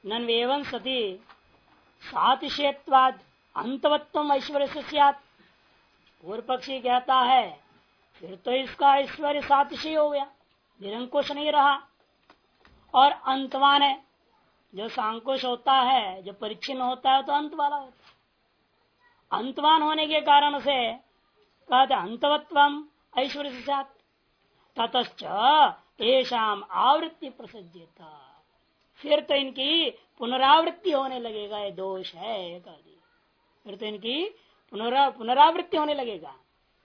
नन्वेवं सती सातिशयत्वाद अंतवत्व ऐश्वर्य से स्यात्। पूर्व पक्षी कहता है फिर तो इसका ऐश्वर्य सातिशय हो गया, निरंकुश नहीं रहा। और अंतवान है, जो सांकुश होता है, जो परिच्छिन्न होता है तो अंत वाला होता है। अंतवान होने के कारण से कहते अंतवत्वम ऐश्वर्य से स्यात्। ततश्च येषाम आवृत्ति प्रसज्यता, फिर तो इनकी पुनरावृत्ति होने लगेगा। ये दोष है कह दिया, फिर तो इनकी पुनरावृत्ति होने लगेगा।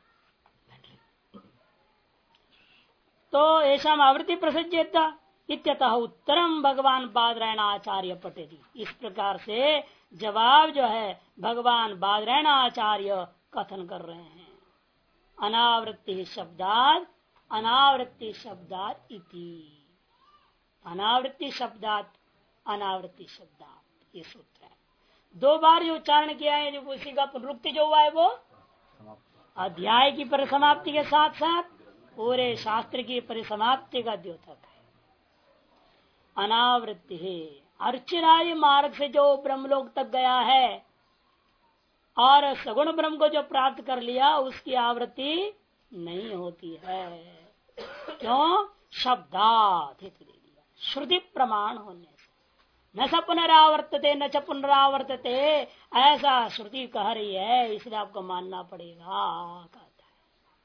तो येषाम आवृत्ति प्रसज्यता इत्यतः उत्तरम भगवान बादरायणाचार्य पठेति। इस प्रकार से जवाब जो है भगवान बादरायणाचार्य कथन कर रहे हैं। अनावृत्ति शब्दात अनावृत्ति शब्दात इति, अनावृत्ति शब्दात अनावृत्ति शब्दात, ये सूत्र है। दो बार जो उच्चारण किया है, जो उसी का पुनरुक्ति जो हुआ है वो अध्याय की परिसमाप्ति के साथ साथ पूरे शास्त्र की परिसमाप्ति का द्योतक है। अनावृत्ति है अर्चिराय मार्ग से जो ब्रह्मलोक तक गया है और सगुण ब्रह्म को जो प्राप्त कर लिया, उसकी आवृत्ति नहीं होती है। क्यों? शब्दात दे दिया, श्रुति प्रमाण होने से। न स पुनरावर्तते न च पुनरावर्तते, ऐसा श्रुति कह रही है, इसलिए आपको मानना पड़ेगा कहता है।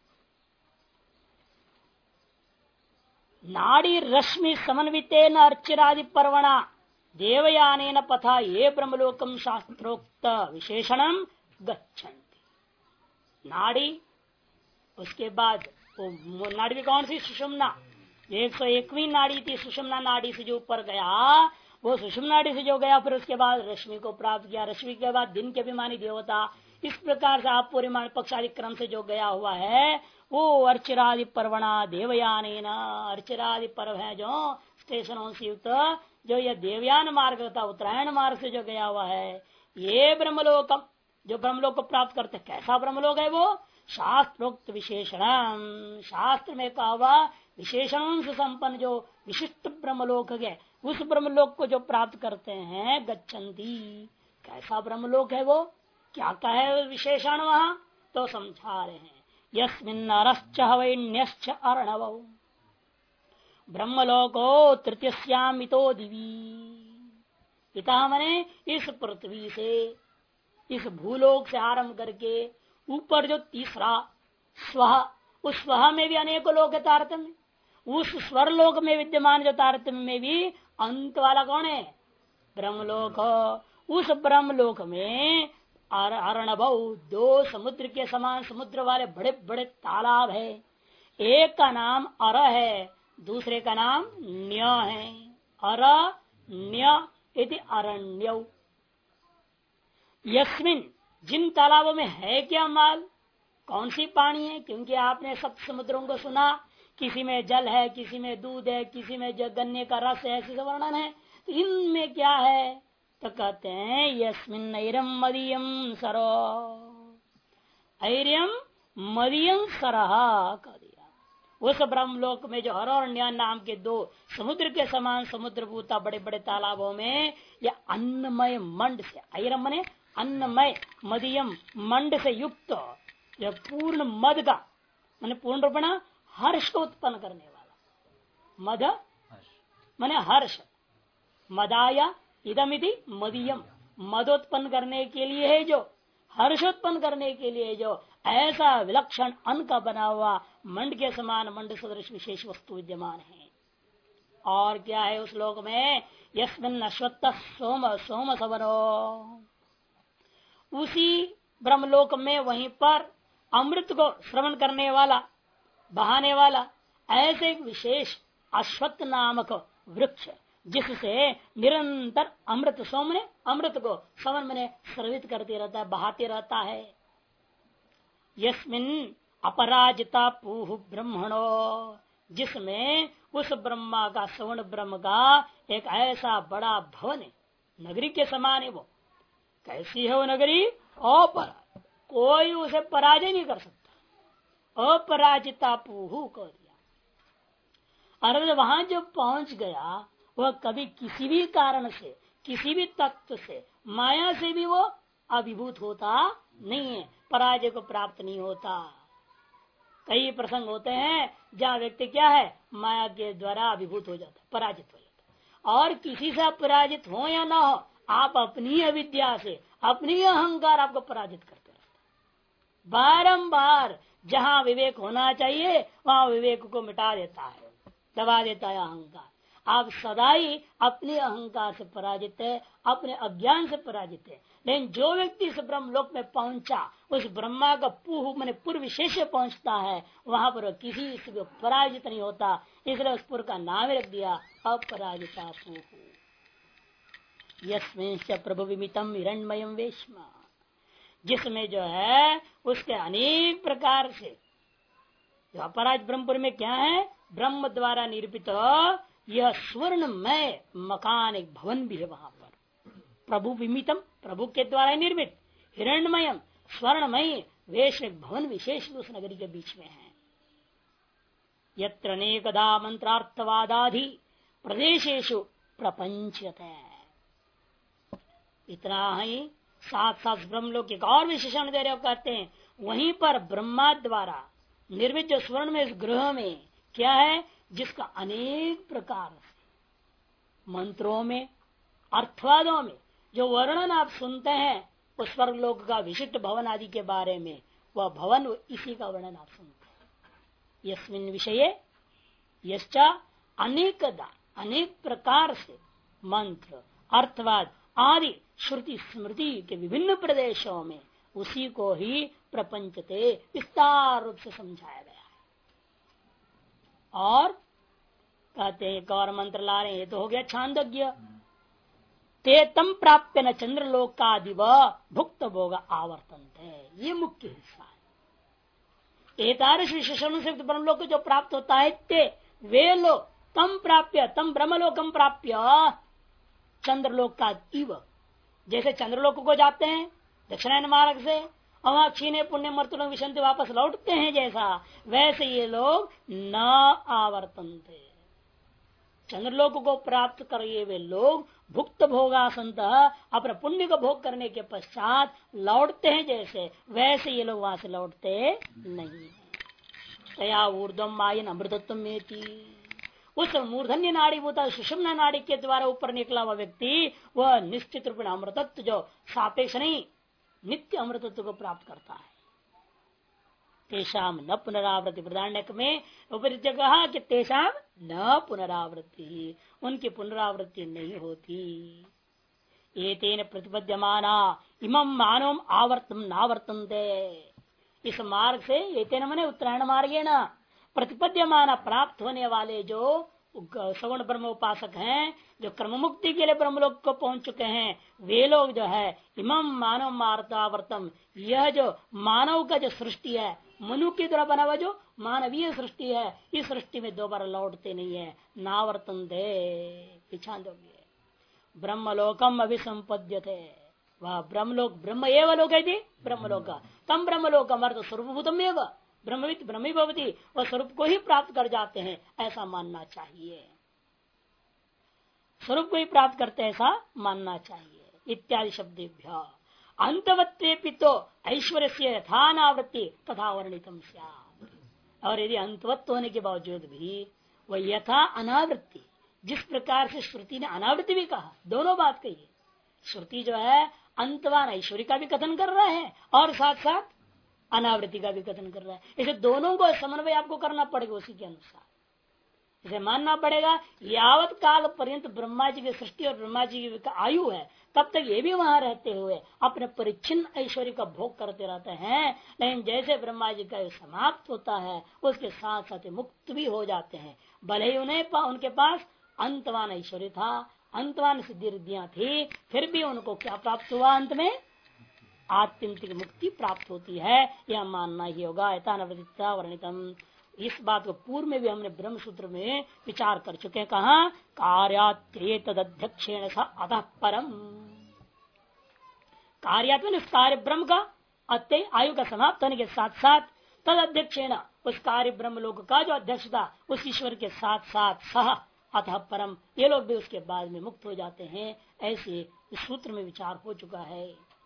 नाड़ी रश्मि समन्वितेन अर्चिरादि पर्वणा देवयानेन पथा ये ब्रह्मलोकम शास्त्रोक्त विशेषणम गच्छन्ति। नाड़ी, उसके बाद वो नाड़ी भी कौन सी? सुषुम्ना। 101वीं नाड़ी थी सुषुम्ना नाड़ी से जो ऊपर गया, वो सुषुम्ना नाड़ी से जो गया, फिर उसके बाद रश्मि को प्राप्त किया। रश्मि के बाद दिन के अभिमानी देवता। इस प्रकार से आप पूरे पक्षादि क्रम से जो गया हुआ है वो अर्चिरादि पर्वणा देवयान, अर्चिरादि पर्व है जो स्टेशनों से युक्त, जो यह देवयान मार्ग था, उत्तरायण मार्ग से जो गया हुआ है, ये ब्रह्मलोकम, जो ब्रह्मलोक को प्राप्त करते। कैसा ब्रह्मलोक है वो? शास्त्रोक्त विशेषण, शास्त्र में कहा हुआ विशेषण से संपन्न जो विशिष्ट ब्रह्मलोक है, उस ब्रह्मलोक को जो प्राप्त करते हैं गच्छन्ति। कैसा ब्रह्मलोक है वो? क्या का है विशेषण वहां? तो समझा रहे हैं। यस्मिन् नरश्च हवैन्यश्च अर्णवौ ब्रह्मलोको तृतीयस्यामितो दिवी। पिता मने इस पृथ्वी से, इस भूलोक से आरंभ करके ऊपर जो तीसरा स्व, उस स्व में भी अनेकों लोक है तारतम्य। उस स्वर लोक में विद्यमान जो तारतम्य में भी अंत वाला कौन है? ब्रह्मलोक। उस ब्रह्मलोक में अर्णवौ, दो समुद्र के समान समुद्र वाले बड़े बड़े तालाब है। एक का नाम अर है, दूसरे का नाम न्य है। अर न्य इति अरण्यौ। यस्मिन, जिन तालाबों में है क्या माल, कौन सी पानी है? क्योंकि आपने सब समुद्रों को सुना, किसी में जल है, किसी में दूध है, किसी में गन्ने का रस है, ऐसे वर्णन है। तो इनमें क्या है? तो कहते हैं यस्मिन् ऐरम मदीयम सरो, ऐर्यम मदीयम सरह कह दिया। उस ब्रह्मलोक में जो हर और न्या नाम के दो समुद्र के समान समुद्रभूता बड़े बड़े तालाबों में या अन्नमय मंड से, ऐरम मने अन्नमय, मदीयम मंड से युक्त, यह पूर्ण मद का माने पूर्ण रूपणा हर्ष को उत्पन्न करने वाला। मद माने हर्ष, मदाया इदमिति मदीयम, मदोत्पन्न करने के लिए है, जो हर्षोत्पन्न करने के लिए जो ऐसा विलक्षण अन्न का बना हुआ मंड के समान मंड सदृश विशेष वस्तु विद्यमान है। और क्या है उस लोक में? यस्मिन् अश्वत्थ सोम सोम सवरो, उसी ब्रह्मलोक में वहीं पर अमृत को श्रवण करने वाला, बहाने वाला ऐसे एक विशेष अश्वत्थ नामक वृक्ष, जिससे निरंतर अमृत, सोम ने अमृत को सवन में स्रवित करते रहता है, बहाते रहता है। यस्मिन् अपराजिता पूह ब्रह्मणो, जिसमें उस ब्रह्मा का, सवर्ण ब्रह्म का एक ऐसा बड़ा भवन है, नगरी के समान है वो। कैसी है वो नगरी? अपरा, कोई उसे पराजय नहीं कर सकता। अपराजिता पूहु कह दिया। और वहां जो पहुंच गया वह कभी किसी भी कारण से, किसी भी तत्व से, माया से भी वो अभिभूत होता नहीं है, पराजय को प्राप्त नहीं होता। कई प्रसंग होते हैं जहाँ व्यक्ति क्या है, माया के द्वारा अभिभूत हो जाता है, पराजित हो जाता है। और किसी से पराजित हो या ना हो, आप अपनी अविद्या से, अपनी अहंकार आपको पराजित करते रहते। बारंबार जहाँ विवेक होना चाहिए वहाँ विवेक को मिटा देता है, दबा देता है अहंकार। आप सदा ही अपने अहंकार से पराजित है, अपने अज्ञान से पराजित है। लेकिन जो व्यक्ति इस ब्रह्मलोक में पहुंचा, उस ब्रह्मा का मैंने पूर्व विशेष पहुंचता है, वहां पर किसी से भी पराजित नहीं होता। इसलिए उस पूर्व का नाम रख दिया अपराजिता पूह। यस्मिन् प्रभु विमितम हिरण्मयम वेश्म, जिसमें जो है उसके अनेक प्रकार से, जो अपराज ब्रह्मपुर में क्या है, ब्रह्म द्वारा निर्मित यह स्वर्णमय मकान, एक भवन भी है वहां पर। प्रभु विमितम, प्रभु के द्वारा निर्मित, हिरण्मयम स्वर्णमय वेश, एक भवन विशेष उस नगरी के बीच में है। यत्र अनेकदा मंत्रार्थवादाधि प्रदेशेषु प्रपंचते। इतना ही साथ साथ ब्रह्मलोक एक और विशेषण दे रहे, कहते हैं वहीं पर ब्रह्मा द्वारा निर्मित जो स्वर्ण में इस ग्रह में क्या है, जिसका अनेक प्रकार से मंत्रों में, अर्थवादों में जो वर्णन आप सुनते हैं उस स्वर्गलोक का विशिष्ट भवन आदि के बारे में, वह भवन इसी का वर्णन आप सुनते हैं। यस्मिन् विषये यश्चा अनेकदा, अनेक प्रकार से मंत्र, अर्थवाद आदि श्रुति स्मृति के विभिन्न प्रदेशों में उसी को ही प्रपंचते विस्तार रूप से समझाया गया है। और कहते हैं एक और मंत्र ला रहे हैं, ये तो हो गया छांदोग्य। ते तम प्राप्य न चंद्रलोकादिव भुक्त भोग आवर्तन्ते, ये मुख्य हिस्सा है। एतादृश विशेषण से ब्रह्मलोक को जो प्राप्त होता है, ते वे लोग तम प्राप्य, तम ब्रह्मलोकम प्राप्य चंद्रलोक का इव, जैसे चंद्रलोक को जाते हैं दक्षिणायन मार्ग से और वहां क्षीणे पुण्य मर्तुलों विशंति वापस लौटते हैं, जैसा वैसे ये लोग न आवर्तन्ते, चंद्रलोक को प्राप्त कर ये वे लोग भुक्त भोगासंत अपने पुण्य को भोग करने के पश्चात लौटते हैं, जैसे वैसे ये लोग वहां से लौटते नहीं। तया ऊर्ध्वम मायन अमृतत्व में उस मूर्धन्य नाड़ी भूता सुषुम्ना नाड़ी के द्वारा ऊपर निकला हुआ व्यक्ति वह निश्चित रूप में अमृतत्व, जो सापेक्ष नहीं नित्य अमृतत्व को प्राप्त करता है। तेषाम न पुनरावृत्ति, प्रधान्यक में ऊपर कहा कि तेषाम न पुनरावृत्ति, उनकी पुनरावृत्ति नहीं होती। एतेन प्रतिपद्यमाना इमं मानवम आवर्तम नावर्तन्ते, इस मार्ग से एतेन मने उत्तरायण मार्गेण प्रतिपद्यमाना प्राप्त होने वाले जो सगुण ब्रह्म उपासक हैं, जो कर्म मुक्ति के लिए ब्रह्मलोक को पहुंच चुके हैं, वे लोग जो है इमम मानव मार्तावर्तम, यह जो मानव का जो सृष्टि है, मनुष्य के द्वारा बना हुआ जो मानवीय सृष्टि है, इस सृष्टि में दोबारा लौटते नहीं है। नावर्तन दे पिछा दोगे ब्रह्मलोकम अभिसंपद्यते, वह ब्रह्मलोक ब्रह्म एवं लोक है ब्रह्मलोक, तम ब्रह्मलोकम अर्थ स्वरूपभूतम एवं ब्रह्मविद ब्रह्मी भवती, वह स्वरूप को ही प्राप्त कर जाते हैं, ऐसा मानना चाहिए। स्वरूप को ही प्राप्त करते हैं ऐसा मानना चाहिए। इत्यादि शब्देभ्य अंतवत्वे तो ऐश्वर्य से यथानावृत्ति तथा वर्णितम स्यात्, और यदि अंतवत्व होने के बावजूद भी वह यथा अनावृत्ति, जिस प्रकार से श्रुति ने अनावृत्ति भी कहा, दोनों बात कही। श्रुति जो है अंतवान ऐश्वर्य का भी कथन कर रहा है और साथ साथ अनावृत्ति का भी कथन कर रहा है। इसे दोनों को समन्वय आपको करना पड़ेगा, उसी के अनुसार इसे मानना पड़ेगा। यावत काल पर्यंत ब्रह्मा जी की सृष्टि और ब्रह्मा जी की आयु है, तब तक ये भी वहां रहते हुए अपने परिच्छिन्न ऐश्वर्य का भोग करते रहते हैं। लेकिन जैसे ब्रह्मा जी का समाप्त होता है, उसके साथ साथ मुक्त भी हो जाते हैं। भले ही उनके पास अंतवान ऐश्वर्य था, अंतवान सिद्धि रिद्धियां थी, फिर भी उनको क्या प्राप्त हुआ, अंत में आत्यंतिक मुक्ति प्राप्त होती है। यह मानना ही होगा। यथानवृत्ता वर्णितम, इस बात को पूर्व में भी हमने ब्रह्म सूत्र में विचार कर चुके हैं। कहा कार्याध्यक्षेण अतः परम, कार्यात्मन उस कार्य ब्रह्म का अत्य आयु का समाप्त होने के साथ साथ तद अध्यक्षेण उस कार्य ब्रह्म लोक का जो अध्यक्ष था उस ईश्वर के साथ साथ सह अतः परम, ये लोग भी उसके बाद में मुक्त हो जाते हैं। ऐसे इस सूत्र में विचार हो चुका है।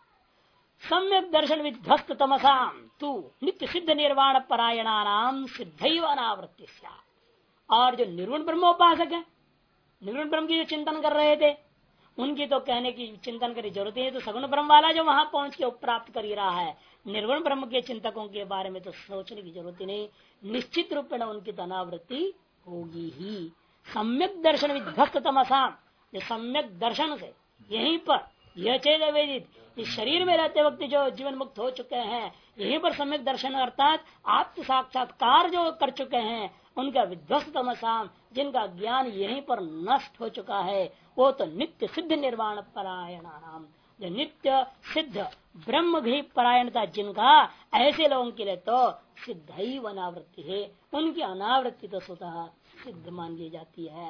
सम्यक दर्शन विध्वस्त तमसाम तू नित्य सिद्ध निर्वाण परायणानाम सिद्धैव अनावृत्ति। और जो निर्गुण ब्रह्मोपासक है, निर्गुण ब्रह्म की जो चिंतन कर रहे थे, उनकी तो कहने की चिंतन करने की जरूरत है। तो सगुण ब्रह्म वाला जो वहां पहुंच के प्राप्त कर ही रहा है, निर्गुण ब्रह्म के चिंतकों के बारे में तो सोचने की जरूरत ही नहीं। निश्चित रूप में उनकी तो अनावृत्ति होगी ही। सम्यक दर्शन विध्वस्त तमसाम, जो सम्यक दर्शन से यहीं पर यह चेत वेदित, इस शरीर में रहते वक्त जो जीवन मुक्त हो चुके हैं, यहीं पर सम्यक दर्शन अर्थात आत्म साक्षात्कार जो कर चुके हैं, उनका विध्वस्त तमसाम, जिनका ज्ञान यहीं पर नष्ट हो चुका है, वो तो नित्य सिद्ध निर्वाण परायणानाम, जो नित्य सिद्ध ब्रह्म भी परायणता जिनका, ऐसे लोगों के लिए तो सिद्ध ही अनावृत्ति है। उनकी अनावृत्ति तो स्वतः सिद्ध मान ली जाती है।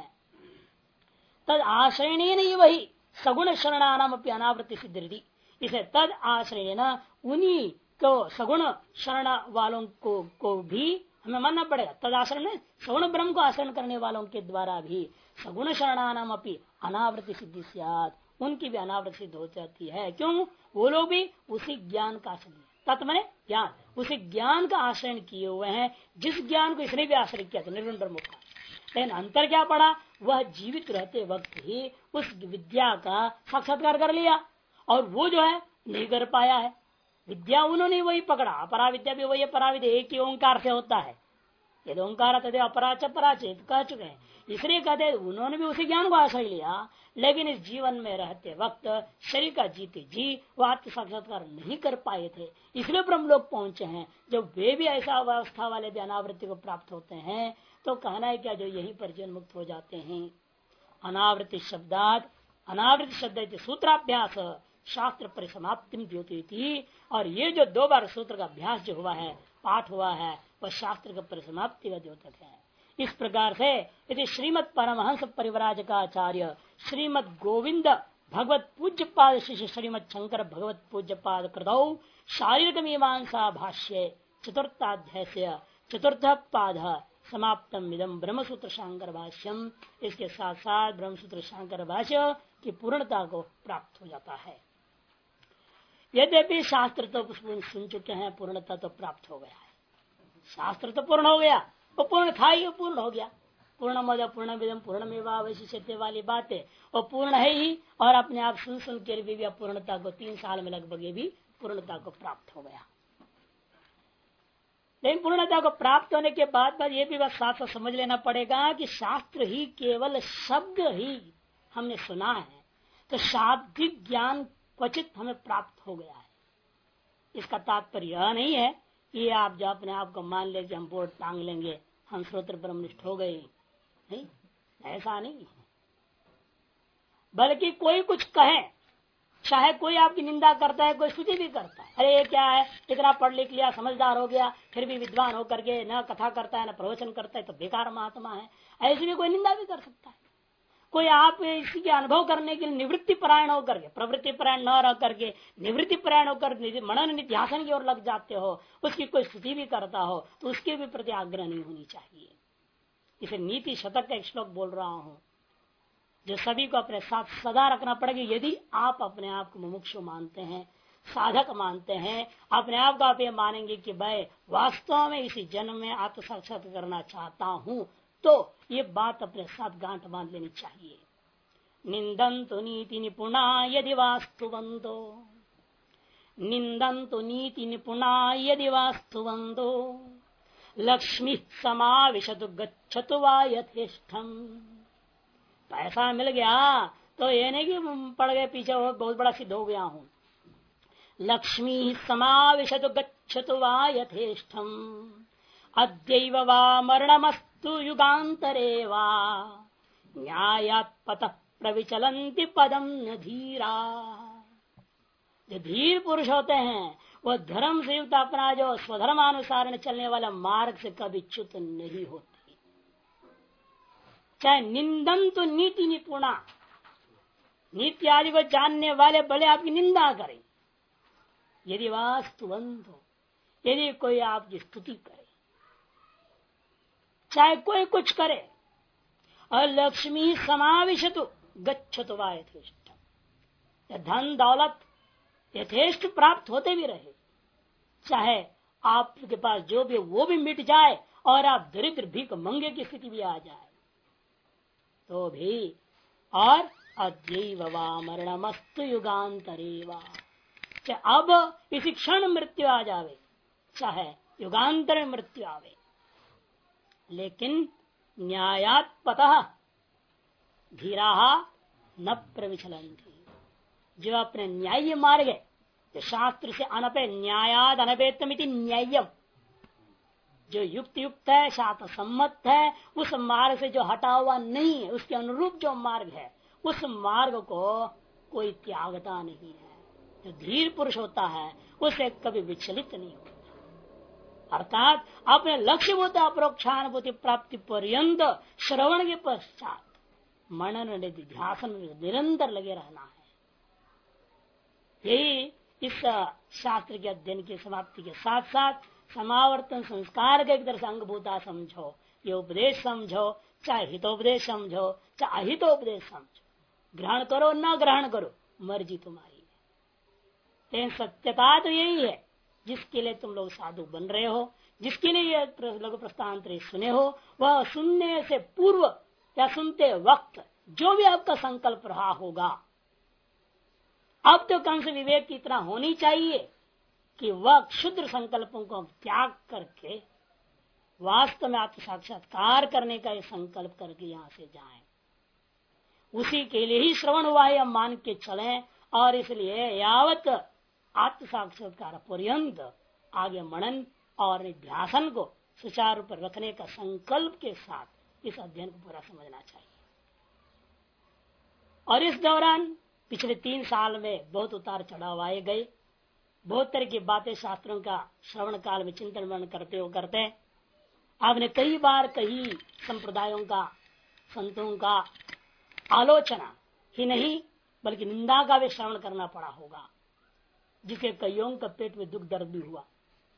तद आश्रय नहीं वही सगुण शरणानाम अपनी अनावृत्ति सिद्धि। इसे तद आश्रय न उन्हीं को सगुण शरण वालों को भी हमें मानना पड़ेगा। तद आश्रय सगुण ब्रह्म को आश्रय करने वालों के द्वारा भी सगुण शरणानाम अपनी अनावृत्ति सिद्धि सियात, उनकी भी अनावृत्ति सिद्ध हो जाती है। क्यों? वो लोग भी उसी ज्ञान का आश्रय, तत्व ने ज्ञान, उसी ज्ञान का आश्रय किए हुए हैं जिस ज्ञान को इसने भी आश्रय किया था, निर्गुण ब्रह्म का। लेकिन अंतर क्या पड़ा? वह जीवित रहते वक्त ही उस विद्या का साक्षात्कार कर लिया, और वो जो है नहीं कर पाया है। विद्या उन्होंने वही पकड़ा, अपरा विद्या भी वही, अपरा विद्या एक ही ओंकार से होता है। यदि ओंकार तदे अपराच पराचित कह चुके हैं, इसलिए कहते उन्होंने भी उसी ज्ञान को आश्रय लिया। लेकिन इस जीवन में रहते वक्त शरीर का जीते जी वो आत्म साक्षात्कार नहीं कर पाए थे, इसलिए ब्रह्म लोग पहुंचे हैं। जब वे भी ऐसा अवस्था वाले भी अनावृत्ति को प्राप्त होते हैं, तो कहना है क्या, जो यहीं पर जीवन मुक्त हो जाते हैं। अनावृत्ति शब्दात, अनावृत्ति शब्द सूत्राभ्यास शास्त्र परिसमाप्ति द्योति थी। और ये जो 2 बार सूत्र का अभ्यास जो हुआ है, पाठ हुआ है, वह शास्त्र का परिसमाप्ति का द्योतक है। इस प्रकार से यदि श्रीमद परमहंस परिव्राजकाचार्य श्रीमद गोविंद भगवत पूज्य पाद शिष्य श्रीमद शंकर भगवत पूज्य पाद कृतौ शारीरिक मीमांसा भाष्य चतुर्थाध्याय से चतुर्थ पाद समाप्तम इदम ब्रह्मसूत्र शांकर भाष्यम। इसके साथ साथ ब्रह्मसूत्र शांकर भाष्य की पूर्णता को प्राप्त हो जाता है। यद्यपि शास्त्र तो सुन चुके हैं, पूर्णता तो प्राप्त हो गया है। शास्त्र तो पूर्ण हो गया, वो पूर्ण था ही, पूर्ण हो गया। पूर्ण मद पूर्ण विदम पूर्णमेवावशिष्यते वाली बातें वो पूर्ण है ही, और अपने आप सुन के भी पूर्णता को 3 साल में लगभग ये भी पूर्णता को प्राप्त हो गया। लेकिन पूर्णता को प्राप्त होने के बाद ये भी बात साथ साथ समझ लेना पड़ेगा कि शास्त्र ही केवल शब्द ही हमने सुना है, तो शाब्दिक ज्ञान क्वचित हमें प्राप्त हो गया है। इसका तात्पर्य यह नहीं है कि आप जो अपने आप को मान ले कि हम बोर्ड टांग लेंगे, हम श्रोत्र ब्रह्मनिष्ठ हो गए, नहीं, ऐसा नहीं है। बल्कि कोई कुछ कहे, चाहे कोई आपकी निंदा करता है, कोई स्तुति भी करता है, अरे ये क्या है, इतना पढ़ लिख लिया, समझदार हो गया, फिर भी विद्वान होकर के न कथा करता है न प्रवचन करता है, तो बेकार महात्मा है, ऐसे भी कोई निंदा भी कर सकता है। कोई आप इसी के अनुभव करने के लिए निवृत्ति परायण होकर के, प्रवृत्ति परायण न रह करके निवृत्ति परायण होकर मनन निध्यासन की ओर लग जाते हो, उसकी कोई स्तुति भी करता हो, तो उसके भी प्रति आग्रह नहीं होनी चाहिए। इसे नीति शतक का एक श्लोक बोल रहा हूं, जो सभी को अपने साथ सदा रखना पड़ेगा। यदि आप अपने आप को मुमुक्षु मानते हैं, साधक मानते हैं, अपने आप को आप ये मानेंगे कि भाई वास्तव में इसी जन्म में आत्म साक्षात्कार करना चाहता हूं, तो ये बात अपने साथ गांठ बांध लेनी चाहिए। निंदन्तु नीति निपुणा यदि वास्तुवंतो, निंदन्तु नीति निपुणा यदि वास्तुवंतो, लक्ष्मी समाविशतु गच्छतु वा यथेष्टम। पैसा मिल गया तो ये नहीं कि पड़ गए पीछे बहुत बड़ा सिद्ध हो गया हूं। लक्ष्मी समाविशतु गच्छतु वा यथेष्टम, अद्यैव वा मरणमस्तु युगांतरे वा, न्यायात् पतः प्रविचलन्ति पदम न धीरा। जो धीर पुरुष होते हैं वह धर्म से युक्त अपना जो स्वधर्मानुसार चलने वाला मार्ग से कभी च्युत नहीं होते। चाहे निंदन तो नीति निपुणा, नीति आदि को जानने वाले भले आपकी निंदा करें, यदि वास्तुवंत हो, यदि कोई आपकी स्तुति करे, चाहे कोई कुछ करे, अलक्ष्मी समाविशतु गच्छतु वा यथेष्ट। धन दौलत यथेष्ट प्राप्त होते भी रहे, चाहे आपके पास जो भी वो भी मिट जाए और आप दरिद्र भीख मंगे की स्थिति भी आ जाए तो भी, और अद्यैव वा मरणमस्तु युगांतरेवा, चाहे अब इसी क्षण मृत्यु आ जावे, चाहे युगांतर में मृत्यु आवे, लेकिन न्यायात पतः धीरा न प्रविचलन्ति। जो अपने न्याय मार्ग है, जो शास्त्र से अनपे न्यायाद अनपेतमिति न्याय्यम, जो युक्त युक्त है, शास्त्र सम्मत है, उस मार्ग से जो हटा हुआ नहीं है, उसके अनुरूप जो मार्ग है, उस मार्ग को कोई त्यागता नहीं है। जो धीर पुरुष होता है उसे कभी विचलित नहीं होता, अर्थात अपने लक्ष्य होता अपरोक्षानुभूति प्राप्ति पर्यंत श्रवण के पश्चात मनन ध्यान निरंतर लगे रहना है। यही इस शास्त्र के अध्ययन की समाप्ति के साथ साथ समावर्तन संस्कार के एक तरह से अंगभूता समझो, ये उपदेश समझो, चाहे हितोपदेश समझो चाहे अहितोपदेश समझो, ग्रहण करो न ग्रहण करो मर्जी तुम्हारी है। लेकिन सत्यता तो यही है, जिसके लिए तुम लोग साधु बन रहे हो, जिसके लिए ये लघु प्रस्थान सुने हो, वह सुनने से पूर्व या सुनते वक्त जो भी आपका संकल्प रहा होगा, अब तो कम से विवेक की इतना होनी चाहिए कि वह क्षुद्र संकल्पों को त्याग करके वास्तव में आत्म साक्षात्कार करने का संकल्प करके यहाँ से जाएं। उसी के लिए ही श्रवण हुआ है, हम मान के चलें, और इसलिए यावत आत्म साक्षात्कार पर्यंत आगे मनन और ध्यान को सुचारू पर रखने का संकल्प के साथ इस अध्ययन को पूरा समझना चाहिए। और इस दौरान पिछले 3 साल में बहुत उतार चढ़ाव आए गए, बहुत तरह की बातें शास्त्रों का श्रवण काल में चिंतन मनन करते आपने कई बार कई संप्रदायों का, संतों का आलोचना ही नहीं बल्कि निंदा का भी श्रवण करना पड़ा होगा, जिसके कईयों का पेट में दुख दर्द भी हुआ।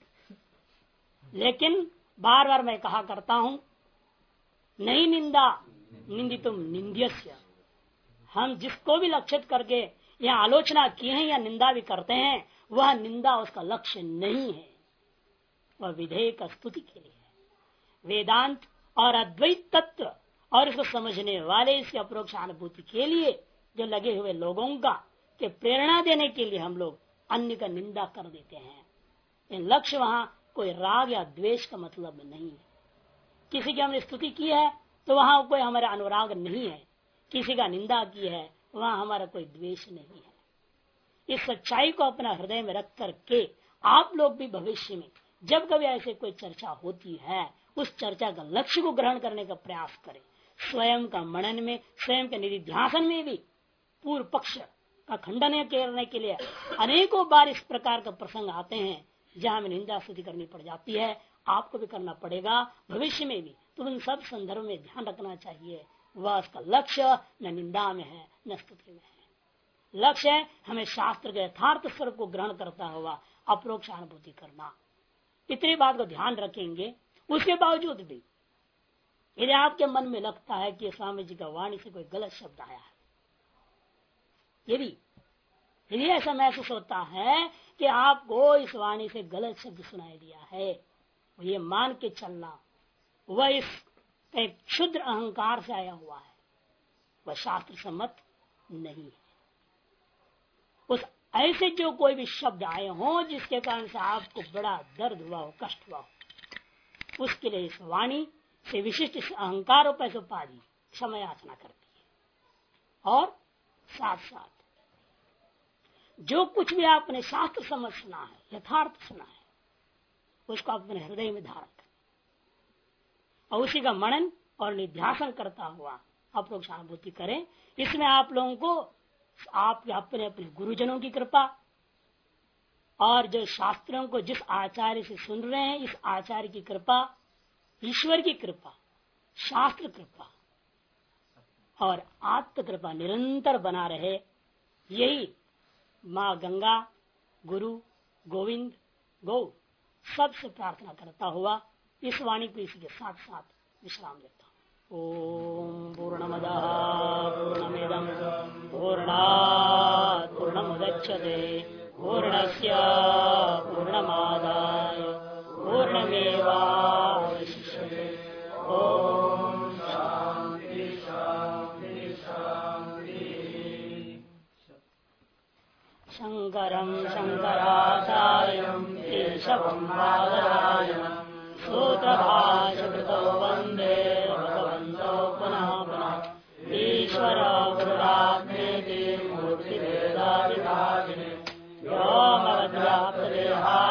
लेकिन बार बार मैं कहा करता हूं, नहीं निंदा निंदितुम निंद्यस्य, हम जिसको भी लक्षित करके यहाँ आलोचना की है या निंदा भी करते हैं, वह निंदा उसका लक्ष्य नहीं है, वह विधेय का स्तुति के लिए है। वेदांत और अद्वैत तत्व और इसको समझने वाले, इसकी अपरोक्ष अनुभूति के लिए जो लगे हुए लोगों का के प्रेरणा देने के लिए हम लोग अन्य का निंदा कर देते हैं। इन लक्ष्य वहां कोई राग या द्वेष का मतलब नहीं है। किसी की हमने स्तुति की है तो वहां कोई हमारा अनुराग नहीं है, किसी का निंदा की है वहां हमारा कोई द्वेष नहीं है। इस सच्चाई को अपना हृदय में रख करके आप लोग भी भविष्य में जब कभी ऐसे कोई चर्चा होती है, उस चर्चा का लक्ष्य को ग्रहण करने का प्रयास करें। स्वयं का मनन में, स्वयं के निधिध्यासन में भी पूर्व पक्ष का खंडन करने के लिए अनेकों बार इस प्रकार का प्रसंग आते हैं जहां में निंदा स्तुति करनी पड़ जाती है। आपको भी करना पड़ेगा भविष्य में भी, तो उन सब संदर्भ में ध्यान रखना चाहिए। वह उसका लक्ष्य न निंदा में है न स्तुति में है। लक्ष्य है हमें शास्त्र के यथार्थ स्वरूप को ग्रहण करता हुआ अपरोक्ष अनुभूति करना। इतनी बात को ध्यान रखेंगे। उसके बावजूद भी यदि आपके मन में लगता है कि स्वामी जी का वाणी से कोई गलत शब्द आया है, यदि ऐसा महसूस होता है कि आपको इस वाणी से गलत शब्द सुनाई दिया है, ये मान के चलना वह इस एक क्षुद्र अहंकार से आया हुआ है, वह शास्त्र सम्मत नहीं है। उस ऐसे जो कोई भी शब्द आए हों जिसके कारण से आपको बड़ा दर्द हुआ हो, कष्ट हुआ हो, उसके लिए इस वाणी से विशिष्ट इस अहंकार पर उपाधि क्षमा याचना करती है। और साथ साथ जो कुछ भी आपने शास्त्र समझ सुना है, यथार्थ सुना है, उसको आप अपने हृदय में धारण करें और उसी का मनन और निध्यासन करता हुआ अपरोक्ष अनुभूति करें। इसमें आप लोगों को आप अपने अपने गुरुजनों की कृपा और जो शास्त्रों को जिस आचार्य से सुन रहे हैं, इस आचार्य की कृपा, ईश्वर की कृपा, शास्त्र कृपा और आत्म कृपा निरंतर बना रहे। यही माँ गंगा, गुरु, गोविंद, गौ सबसे प्रार्थना करता हुआ इस वाणी को इसी के साथ साथ विश्राम देता हूँ। ओम पूर्णमदः पूर्णमिदं पूर्णात् पूर्णमुदच्यते पूर्णस्य पूर्णमादाय पूर्णमेवावशिष्यते। ओम शांति शांति शांति। शंकरं शंकराचार्यं केशवं बादरायणं सूत्रभाष्यकृतौ वन्दे भगवन्तौ पुनः पुनः। ईश्वर गुरुरात्मेति मूर्तिभेदाविभागिने व्योमवद्व्याप्तदेहाय